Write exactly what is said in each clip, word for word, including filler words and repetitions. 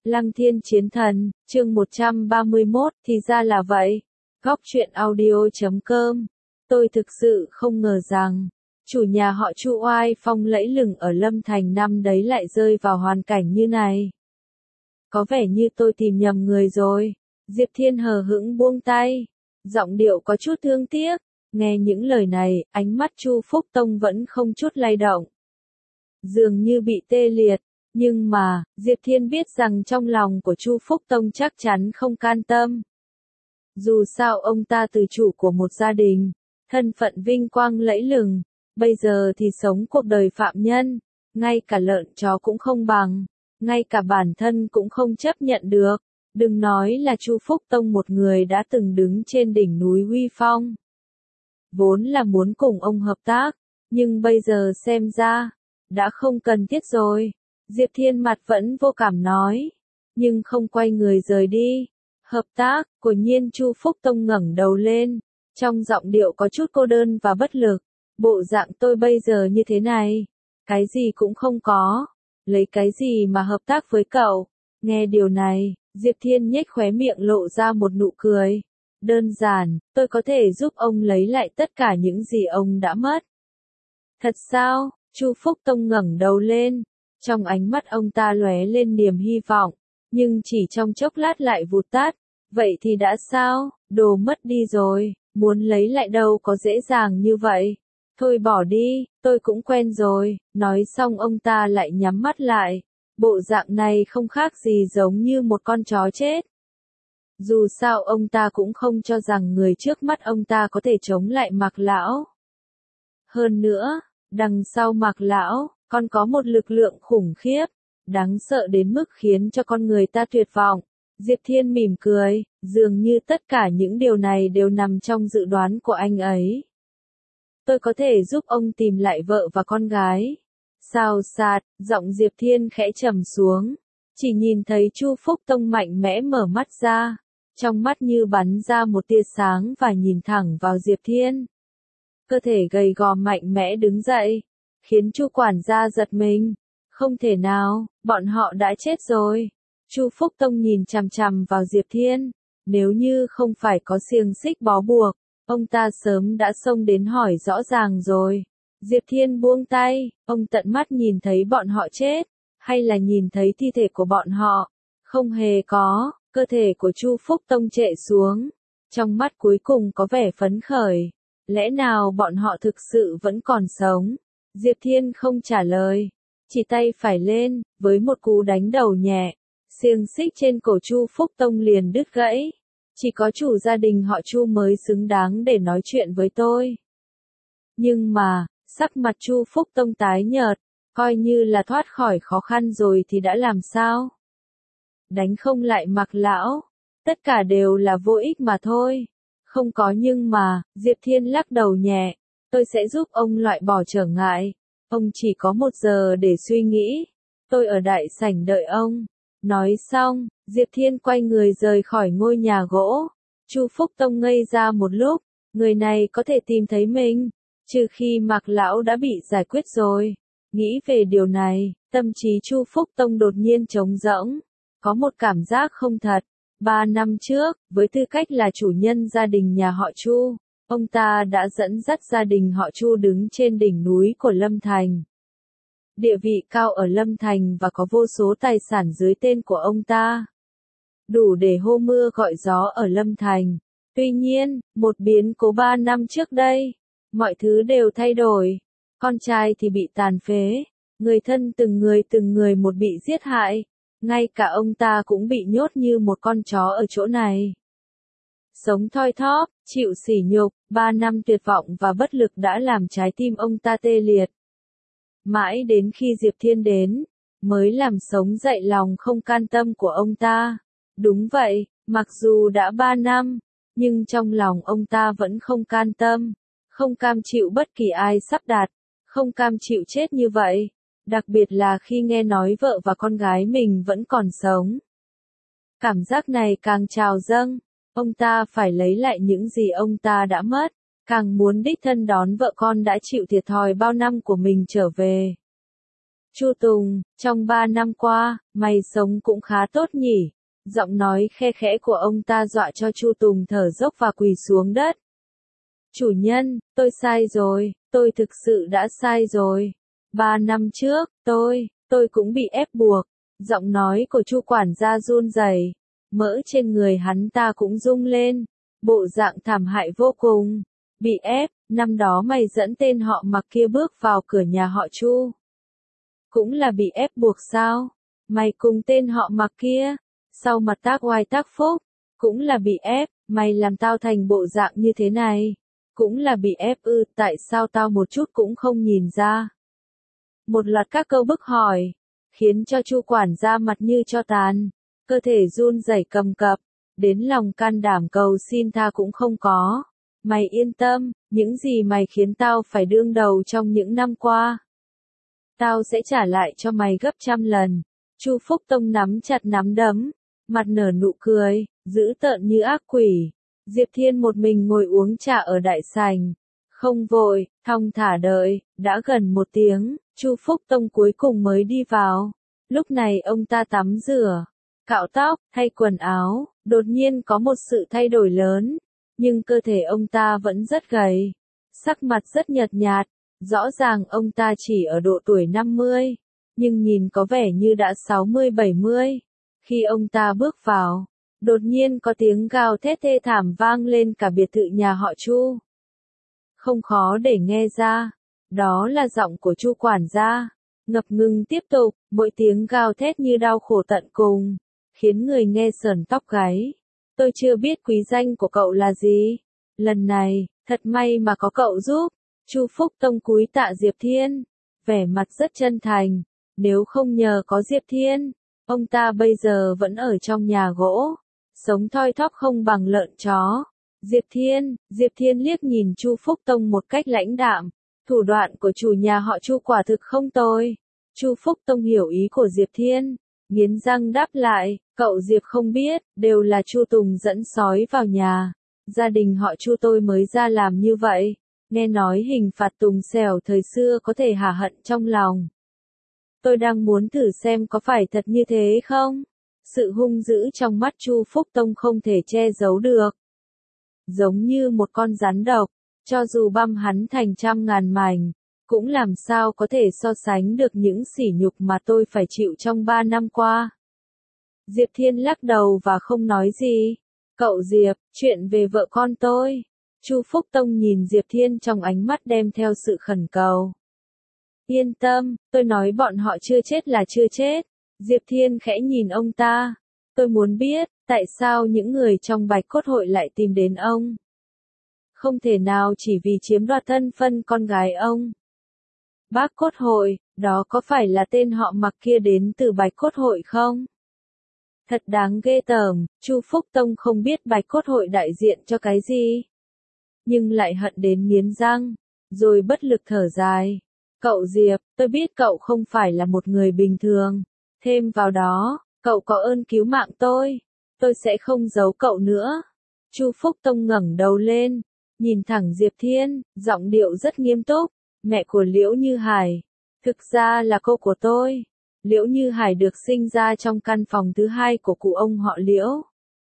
Lăng Thiên Chiến Thần, chương một trăm ba mươi mốt, thì ra là vậy. Góc truyện audio chấm com. Tôi thực sự không ngờ rằng, chủ nhà họ Chu oai phong lẫy lừng ở Lâm Thành năm đấy lại rơi vào hoàn cảnh như này. Có vẻ như tôi tìm nhầm người rồi. Diệp Thiên hờ hững buông tay, giọng điệu có chút thương tiếc. Nghe những lời này, ánh mắt Chu Phúc Tông vẫn không chút lay động. Dường như bị tê liệt. Nhưng mà, Diệp Thiên biết rằng trong lòng của Chu Phúc Tông chắc chắn không can tâm. Dù sao ông ta từ chủ của một gia đình, thân phận vinh quang lẫy lừng, bây giờ thì sống cuộc đời phạm nhân, ngay cả lợn chó cũng không bằng, ngay cả bản thân cũng không chấp nhận được, đừng nói là Chu Phúc Tông một người đã từng đứng trên đỉnh núi uy phong. Vốn là muốn cùng ông hợp tác, nhưng bây giờ xem ra, đã không cần thiết rồi. Diệp Thiên mặt vẫn vô cảm nói, nhưng không quay người rời đi. Hợp tác, của nhiên Chu Phúc Tông ngẩng đầu lên, trong giọng điệu có chút cô đơn và bất lực. Bộ dạng tôi bây giờ như thế này, cái gì cũng không có, lấy cái gì mà hợp tác với cậu. Nghe điều này, Diệp Thiên nhếch khóe miệng lộ ra một nụ cười. Đơn giản, tôi có thể giúp ông lấy lại tất cả những gì ông đã mất. Thật sao? Chu Phúc Tông ngẩng đầu lên. Trong ánh mắt ông ta lóe lên niềm hy vọng, nhưng chỉ trong chốc lát lại vụt tắt. Vậy thì đã sao, đồ mất đi rồi, muốn lấy lại đâu có dễ dàng như vậy. Thôi bỏ đi, tôi cũng quen rồi. Nói xong ông ta lại nhắm mắt lại. Bộ dạng này không khác gì giống như một con chó chết. Dù sao ông ta cũng không cho rằng người trước mắt ông ta có thể chống lại Mạc Lão. Hơn nữa, đằng sau Mạc Lão, còn có một lực lượng khủng khiếp, đáng sợ đến mức khiến cho con người ta tuyệt vọng. Diệp Thiên mỉm cười, dường như tất cả những điều này đều nằm trong dự đoán của anh ấy. Tôi có thể giúp ông tìm lại vợ và con gái. Xào xạc, giọng Diệp Thiên khẽ trầm xuống, chỉ nhìn thấy Chu Phúc Tông mạnh mẽ mở mắt ra, trong mắt như bắn ra một tia sáng và nhìn thẳng vào Diệp Thiên. Cơ thể gầy gò mạnh mẽ đứng dậy, khiến Chu quản gia giật mình. Không thể nào, bọn họ đã chết rồi. Chu Phúc Tông nhìn chằm chằm vào Diệp Thiên, nếu như không phải có xiềng xích bó buộc, ông ta sớm đã xông đến hỏi rõ ràng rồi. Diệp Thiên buông tay, ông tận mắt nhìn thấy bọn họ chết, hay là nhìn thấy thi thể của bọn họ? Không hề có. Cơ thể của Chu Phúc Tông trệ xuống, trong mắt cuối cùng có vẻ phấn khởi. Lẽ nào bọn họ thực sự vẫn còn sống? Diệp Thiên không trả lời, chỉ tay phải lên, với một cú đánh đầu nhẹ, xiềng xích trên cổ Chu Phúc Tông liền đứt gãy. Chỉ có chủ gia đình họ Chu mới xứng đáng để nói chuyện với tôi. Nhưng mà, sắc mặt Chu Phúc Tông tái nhợt, coi như là thoát khỏi khó khăn rồi thì đã làm sao? Đánh không lại Mạc Lão, tất cả đều là vô ích mà thôi. Không có nhưng mà, Diệp Thiên lắc đầu nhẹ, tôi sẽ giúp ông loại bỏ trở ngại. Ông chỉ có một giờ để suy nghĩ, tôi ở đại sảnh đợi ông. Nói xong, Diệp Thiên quay người rời khỏi ngôi nhà gỗ. Chu Phúc Tông ngây ra một lúc, người này có thể tìm thấy mình, trừ khi Mạc Lão đã bị giải quyết rồi. Nghĩ về điều này, tâm trí Chu Phúc Tông đột nhiên trống rỗng. Có một cảm giác không thật. Ba năm trước, với tư cách là chủ nhân gia đình nhà họ Chu, ông ta đã dẫn dắt gia đình họ Chu đứng trên đỉnh núi của Lâm Thành. Địa vị cao ở Lâm Thành và có vô số tài sản dưới tên của ông ta. Đủ để hô mưa gọi gió ở Lâm Thành. Tuy nhiên, một biến cố ba năm trước đây, mọi thứ đều thay đổi. Con trai thì bị tàn phế, người thân từng người từng người một bị giết hại. Ngay cả ông ta cũng bị nhốt như một con chó ở chỗ này. Sống thoi thóp, chịu sỉ nhục, ba năm tuyệt vọng và bất lực đã làm trái tim ông ta tê liệt. Mãi đến khi Diệp Thiên đến, mới làm sống dậy lòng không can tâm của ông ta. Đúng vậy, mặc dù đã ba năm, nhưng trong lòng ông ta vẫn không can tâm, không cam chịu bất kỳ ai sắp đặt, không cam chịu chết như vậy. Đặc biệt là khi nghe nói vợ và con gái mình vẫn còn sống. Cảm giác này càng trào dâng, ông ta phải lấy lại những gì ông ta đã mất, càng muốn đích thân đón vợ con đã chịu thiệt thòi bao năm của mình trở về. Chu Tùng, trong ba năm qua, mày sống cũng khá tốt nhỉ. Giọng nói khe khẽ của ông ta dọa cho Chu Tùng thở dốc và quỳ xuống đất. Chủ nhân, tôi sai rồi, tôi thực sự đã sai rồi. Ba năm trước, tôi, tôi cũng bị ép buộc. Giọng nói của Chu quản gia run rẩy, mỡ trên người hắn ta cũng rung lên, bộ dạng thảm hại vô cùng. Bị ép, năm đó mày dẫn tên họ Mặc kia bước vào cửa nhà họ Chu. Cũng là bị ép buộc sao? Mày cùng tên họ Mặc kia, sau mặt tác oai tác phúc, cũng là bị ép, mày làm tao thành bộ dạng như thế này. Cũng là bị ép ư, tại sao tao một chút cũng không nhìn ra? Một loạt các câu bức hỏi, khiến cho Chu quản gia mặt như tro tàn, cơ thể run rẩy cầm cập, đến lòng can đảm cầu xin tha cũng không có. Mày yên tâm, những gì mày khiến tao phải đương đầu trong những năm qua, tao sẽ trả lại cho mày gấp trăm lần. Chu Phúc Tông nắm chặt nắm đấm, mặt nở nụ cười, dữ tợn như ác quỷ. Diệp Thiên một mình ngồi uống trà ở đại sảnh, không vội, thong thả đợi, đã gần một tiếng, Chu Phúc Tông cuối cùng mới đi vào. Lúc này ông ta tắm rửa, cạo tóc, thay quần áo, đột nhiên có một sự thay đổi lớn, nhưng cơ thể ông ta vẫn rất gầy, sắc mặt rất nhợt nhạt, rõ ràng ông ta chỉ ở độ tuổi năm mươi, nhưng nhìn có vẻ như đã sáu mươi bảy mươi. Khi ông ta bước vào, đột nhiên có tiếng gào thét thê thảm vang lên cả biệt thự nhà họ Chu. Không khó để nghe ra, đó là giọng của Chu quản gia, ngập ngừng tiếp tục, mỗi tiếng gào thét như đau khổ tận cùng, khiến người nghe sởn tóc gáy. Tôi chưa biết quý danh của cậu là gì. Lần này, thật may mà có cậu giúp. Chu Phúc Tông cúi tạ Diệp Thiên, vẻ mặt rất chân thành. Nếu không nhờ có Diệp Thiên, ông ta bây giờ vẫn ở trong nhà gỗ, sống thoi thóp không bằng lợn chó. Diệp Thiên, Diệp Thiên liếc nhìn Chu Phúc Tông một cách lãnh đạm. Thủ đoạn của chủ nhà họ Chu quả thực không tồi. Chu Phúc Tông hiểu ý của Diệp Thiên, nghiến răng đáp lại, cậu Diệp không biết, đều là Chu Tùng dẫn sói vào nhà. Gia đình họ Chu tôi mới ra làm như vậy. Nghe nói hình phạt Tùng xẻo thời xưa có thể hả hận trong lòng. Tôi đang muốn thử xem có phải thật như thế không? Sự hung dữ trong mắt Chu Phúc Tông không thể che giấu được. Giống như một con rắn độc, cho dù băm hắn thành trăm ngàn mảnh, cũng làm sao có thể so sánh được những sỉ nhục mà tôi phải chịu trong ba năm qua. Diệp Thiên lắc đầu và không nói gì. Cậu Diệp, chuyện về vợ con tôi. Chu Phúc Tông nhìn Diệp Thiên trong ánh mắt đem theo sự khẩn cầu. Yên tâm, tôi nói bọn họ chưa chết là chưa chết. Diệp Thiên khẽ nhìn ông ta. Tôi muốn biết, tại sao những người trong Bạch Cốt Hội lại tìm đến ông? Không thể nào chỉ vì chiếm đoạt thân phân con gái ông. Bác Cốt Hội, đó có phải là tên họ Mặc kia đến từ Bạch Cốt Hội không? Thật đáng ghê tởm, Chu Phúc Tông không biết Bạch Cốt Hội đại diện cho cái gì, nhưng lại hận đến nghiến răng, rồi bất lực thở dài. Cậu Diệp, tôi biết cậu không phải là một người bình thường, thêm vào đó, cậu có ơn cứu mạng tôi, tôi sẽ không giấu cậu nữa. Chu Phúc Tông ngẩng đầu lên, nhìn thẳng Diệp Thiên, giọng điệu rất nghiêm túc, mẹ của Liễu Như Hải, thực ra là cô của tôi. Liễu Như Hải được sinh ra trong căn phòng thứ hai của cụ ông họ Liễu,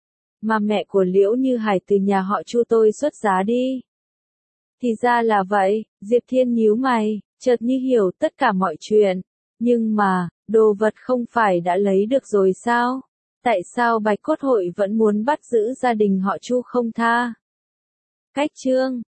mà mẹ của Liễu Như Hải từ nhà họ Chu tôi xuất giá đi. Thì ra là vậy, Diệp Thiên nhíu mày, chợt như hiểu tất cả mọi chuyện. Nhưng mà, đồ vật không phải đã lấy được rồi sao? Tại sao Bạch Cốt Hội vẫn muốn bắt giữ gia đình họ Chu không tha? Cách chương